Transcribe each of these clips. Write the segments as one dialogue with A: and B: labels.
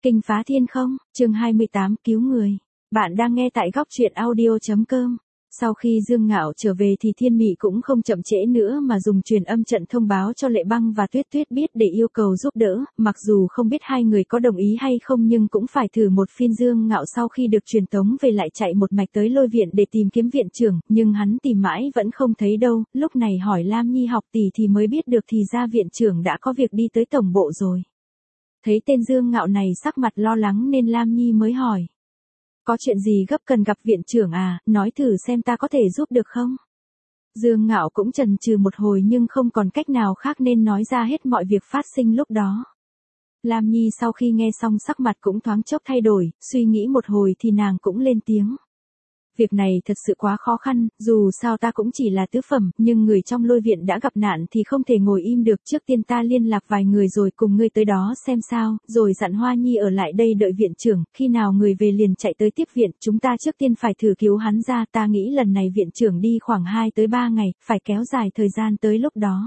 A: Kinh phá thiên không, chương 28 cứu người. Bạn đang nghe tại góc truyện audio.com. Sau khi Dương Ngạo trở về thì Thiên Mị cũng không chậm trễ nữa mà dùng truyền âm trận thông báo cho Lệ Băng và Tuyết Tuyết biết để yêu cầu giúp đỡ, mặc dù không biết hai người có đồng ý hay không nhưng cũng phải thử một phiên. Dương Ngạo sau khi được truyền tống về lại chạy một mạch tới Lôi Viện để tìm kiếm viện trưởng, nhưng hắn tìm mãi vẫn không thấy đâu, lúc này hỏi Lam Nhi học tỷ thì mới biết được thì ra viện trưởng đã có việc đi tới tổng bộ rồi. Thấy tên Dương Ngạo này sắc mặt lo lắng nên Lam Nhi mới hỏi. Có chuyện gì gấp cần gặp viện trưởng à, nói thử xem ta có thể giúp được không? Dương Ngạo cũng chần chừ một hồi nhưng không còn cách nào khác nên nói ra hết mọi việc phát sinh lúc đó. Lam Nhi sau khi nghe xong sắc mặt cũng thoáng chốc thay đổi, suy nghĩ một hồi thì nàng cũng lên tiếng. Việc này thật sự quá khó khăn, dù sao ta cũng chỉ là tứ phẩm, nhưng người trong Lôi Viện đã gặp nạn thì không thể ngồi im được. Trước tiên ta liên lạc vài người rồi cùng ngươi tới đó xem sao, rồi dặn Hoa Nhi ở lại đây đợi viện trưởng, khi nào người về liền chạy tới tiếp viện, chúng ta trước tiên phải thử cứu hắn ra, ta nghĩ lần này viện trưởng đi khoảng 2 tới 3 ngày, phải kéo dài thời gian tới lúc đó.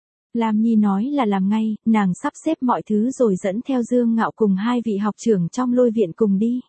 A: Lam Nhi nói là làm ngay, nàng sắp xếp mọi thứ rồi dẫn theo Dương Ngạo cùng hai vị học trưởng trong Lôi Viện cùng đi.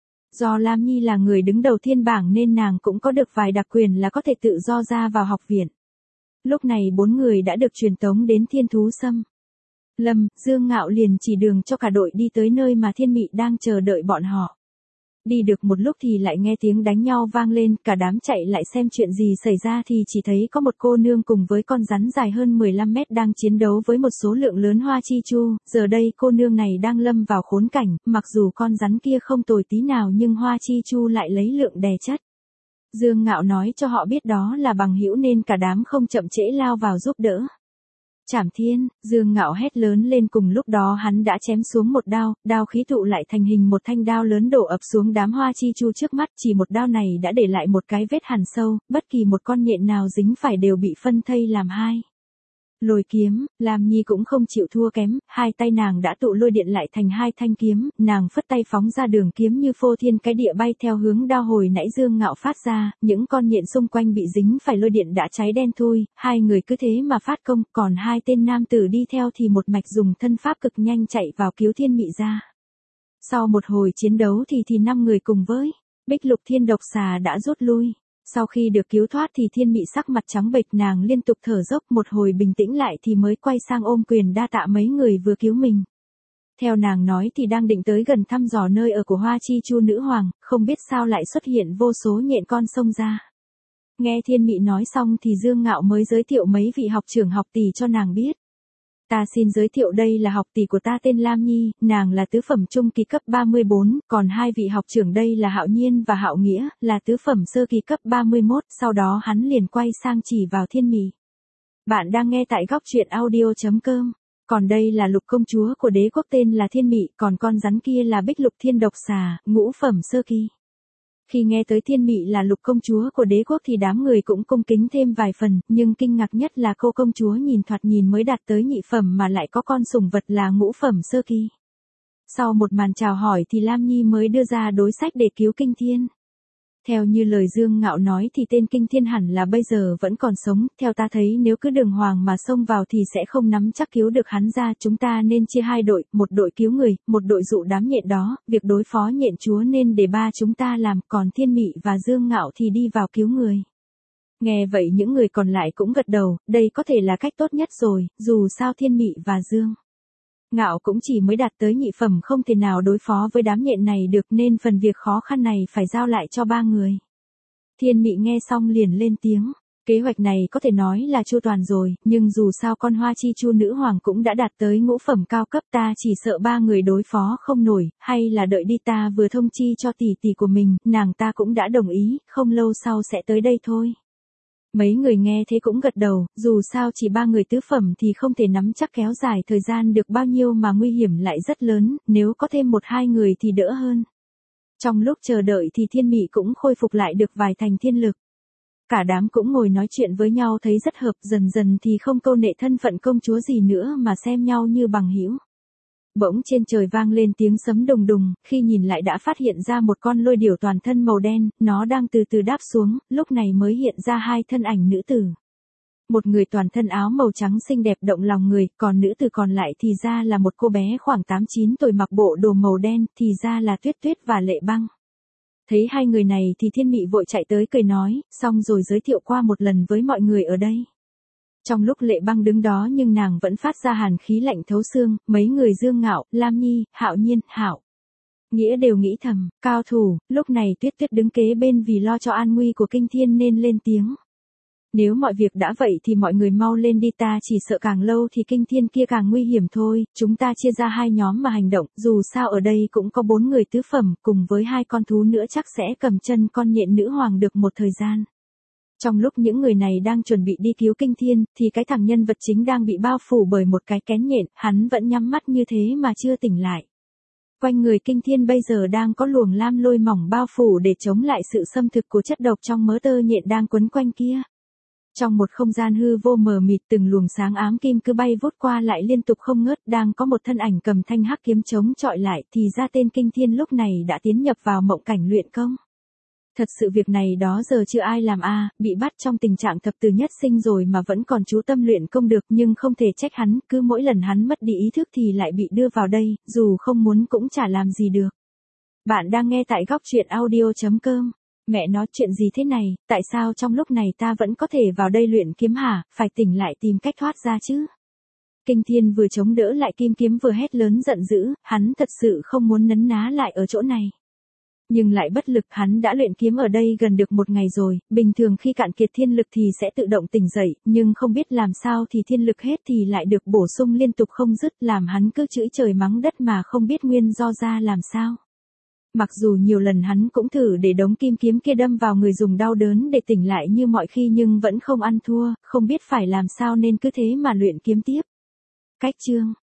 A: Do Lam Nhi là người đứng đầu thiên bảng nên nàng cũng có được vài đặc quyền là có thể tự do ra vào học viện. Lúc này 4 người đã được truyền tống đến Thiên Thú Sâm. Lâm, Dương Ngạo liền chỉ đường cho cả đội đi tới nơi mà Thiên Mị đang chờ đợi bọn họ. Đi được một lúc thì lại nghe tiếng đánh nhau vang lên, cả đám chạy lại xem chuyện gì xảy ra thì chỉ thấy có một cô nương cùng với con rắn dài hơn 15 mét đang chiến đấu với một số lượng lớn hoa chi chu, giờ đây cô nương này đang lâm vào khốn cảnh, mặc dù con rắn kia không tồi tí nào nhưng hoa chi chu lại lấy lượng đè chất. Dương Ngạo nói cho họ biết đó là bằng hữu nên cả đám không chậm trễ lao vào giúp đỡ. Trảm thiên, Dương Ngạo hét lớn lên cùng lúc đó hắn đã chém xuống một đao, đao khí tụ lại thành hình một thanh đao lớn đổ ập xuống đám hoa chi chu trước mắt, chỉ một đao này đã để lại một cái vết hằn sâu, bất kỳ một con nhện nào dính phải đều bị phân thây làm hai. Lôi kiếm, Lam Nhi cũng không chịu thua kém, hai tay nàng đã tụ lôi điện lại thành hai thanh kiếm, nàng phất tay phóng ra đường kiếm như phô thiên cái địa bay theo hướng đao hồi nãy Dương Ngạo phát ra, những con nhện xung quanh bị dính phải lôi điện đã cháy đen thui, hai người cứ thế mà phát công, còn hai tên nam tử đi theo thì một mạch dùng thân pháp cực nhanh chạy vào cứu Thiên Mị ra. Sau một hồi chiến đấu thì 5 người cùng với Bích Lục Thiên Độc Xà đã rút lui. Sau khi được cứu thoát thì Thiên Mị sắc mặt trắng bệch, nàng liên tục thở dốc một hồi bình tĩnh lại thì mới quay sang ôm quyền đa tạ mấy người vừa cứu mình. Theo nàng nói thì đang định tới gần thăm dò nơi ở của Hoa Chi Chu nữ hoàng, không biết sao lại xuất hiện vô số nhện con xông ra. Nghe Thiên Mị nói xong thì Dương Ngạo mới giới thiệu mấy vị học trưởng học tỷ cho nàng biết. Ta xin giới thiệu đây là học tỷ của ta tên Lam Nhi, nàng là tứ phẩm trung kỳ cấp 34, còn hai vị học trưởng đây là Hạo Nhiên và Hạo Nghĩa, là tứ phẩm sơ kỳ cấp 31, sau đó hắn liền quay sang chỉ vào Thiên Mị. Bạn đang nghe tại góc truyện audio.com, còn đây là Lục công chúa của đế quốc tên là Thiên Mị, còn con rắn kia là Bích Lục Thiên Độc Xà, ngũ phẩm sơ kỳ. Khi nghe tới Thiên Mị là Lục công chúa của đế quốc thì đám người cũng cung kính thêm vài phần, nhưng kinh ngạc nhất là cô công chúa nhìn thoạt nhìn mới đạt tới nhị phẩm mà lại có con sủng vật là ngũ phẩm sơ kỳ. Sau một màn chào hỏi thì Lam Nhi mới đưa ra đối sách để cứu Kinh Thiên. Theo như lời Dương Ngạo nói thì tên Kinh Thiên hẳn là bây giờ vẫn còn sống, theo ta thấy nếu cứ đường hoàng mà xông vào thì sẽ không nắm chắc cứu được hắn ra, chúng ta nên chia hai đội, một đội cứu người, một đội dụ đám nhện đó, việc đối phó nhện chúa nên để ba chúng ta làm, còn Thiên Mị và Dương Ngạo thì đi vào cứu người. Nghe vậy những người còn lại cũng gật đầu, đây có thể là cách tốt nhất rồi, dù sao Thiên Mị và Dương Ngạo cũng chỉ mới đạt tới nhị phẩm không thể nào đối phó với đám nhện này được nên phần việc khó khăn này phải giao lại cho ba người. Thiên Mị nghe xong liền lên tiếng, kế hoạch này có thể nói là chu toàn rồi, nhưng dù sao con Hoa Chi Chu nữ hoàng cũng đã đạt tới ngũ phẩm cao cấp, ta chỉ sợ ba người đối phó không nổi, hay là đợi đi ta vừa thông chi cho tỷ tỷ của mình, nàng ta cũng đã đồng ý, không lâu sau sẽ tới đây thôi. Mấy người nghe thế cũng gật đầu, dù sao chỉ ba người tứ phẩm thì không thể nắm chắc kéo dài thời gian được bao nhiêu mà nguy hiểm lại rất lớn, nếu có thêm 1-2 người thì đỡ hơn. Trong lúc chờ đợi thì Thiên Mị cũng khôi phục lại được vài thành thiên lực. Cả đám cũng ngồi nói chuyện với nhau thấy rất hợp, dần dần thì không câu nệ thân phận công chúa gì nữa mà xem nhau như bằng hữu. Bỗng trên trời vang lên tiếng sấm đùng đùng, khi nhìn lại đã phát hiện ra một con lôi điểu toàn thân màu đen, nó đang từ từ đáp xuống, lúc này mới hiện ra hai thân ảnh nữ tử. Một người toàn thân áo màu trắng xinh đẹp động lòng người, còn nữ tử còn lại thì ra là một cô bé khoảng 8-9 tuổi mặc bộ đồ màu đen, thì ra là Tuyết Tuyết và Lệ Băng. Thấy hai người này thì Thiên Mị vội chạy tới cười nói, xong rồi giới thiệu qua một lần với mọi người ở đây. Trong lúc Lệ Băng đứng đó nhưng nàng vẫn phát ra hàn khí lạnh thấu xương, mấy người Dương Ngạo, Lam Nhi, Hạo Nhiên, Hạo Nghĩa đều nghĩ thầm, cao thủ. Lúc này Tuyết Tuyết đứng kế bên vì lo cho an nguy của Kinh Thiên nên lên tiếng. Nếu mọi việc đã vậy thì mọi người mau lên đi, ta chỉ sợ càng lâu thì Kinh Thiên kia càng nguy hiểm thôi, chúng ta chia ra hai nhóm mà hành động, dù sao ở đây cũng có 4 người tứ phẩm, cùng với 2 con thú nữa chắc sẽ cầm chân con nhện nữ hoàng được một thời gian. Trong lúc những người này đang chuẩn bị đi cứu Kinh Thiên, thì cái thằng nhân vật chính đang bị bao phủ bởi một cái kén nhện, hắn vẫn nhắm mắt như thế mà chưa tỉnh lại. Quanh người Kinh Thiên bây giờ đang có luồng lam lôi mỏng bao phủ để chống lại sự xâm thực của chất độc trong mớ tơ nhện đang quấn quanh kia. Trong một không gian hư vô mờ mịt, từng luồng sáng ám kim cứ bay vút qua lại liên tục không ngớt, đang có một thân ảnh cầm thanh hắc kiếm chống chọi lại, thì ra tên Kinh Thiên lúc này đã tiến nhập vào mộng cảnh luyện công. Thật sự việc này đó giờ chưa ai làm bị bắt trong tình trạng thập tử nhất sinh rồi mà vẫn còn chú tâm luyện công được, nhưng không thể trách hắn, cứ mỗi lần hắn mất đi ý thức thì lại bị đưa vào đây, dù không muốn cũng chả làm gì được. Bạn đang nghe tại góc truyện audio.com. Mẹ nói chuyện gì thế này, tại sao trong lúc này ta vẫn có thể vào đây luyện kiếm hả, phải tỉnh lại tìm cách thoát ra chứ. Kinh Thiên vừa chống đỡ lại kim kiếm vừa hét lớn giận dữ, hắn thật sự không muốn nấn ná lại ở chỗ này. Nhưng lại bất lực, hắn đã luyện kiếm ở đây gần được 1 ngày rồi, bình thường khi cạn kiệt thiên lực thì sẽ tự động tỉnh dậy, nhưng không biết làm sao thì thiên lực hết thì lại được bổ sung liên tục không dứt, làm hắn cứ chửi trời mắng đất mà không biết nguyên do ra làm sao. Mặc dù nhiều lần hắn cũng thử để đống kim kiếm kia đâm vào người dùng đau đớn để tỉnh lại như mọi khi nhưng vẫn không ăn thua, không biết phải làm sao nên cứ thế mà luyện kiếm tiếp. Cách chương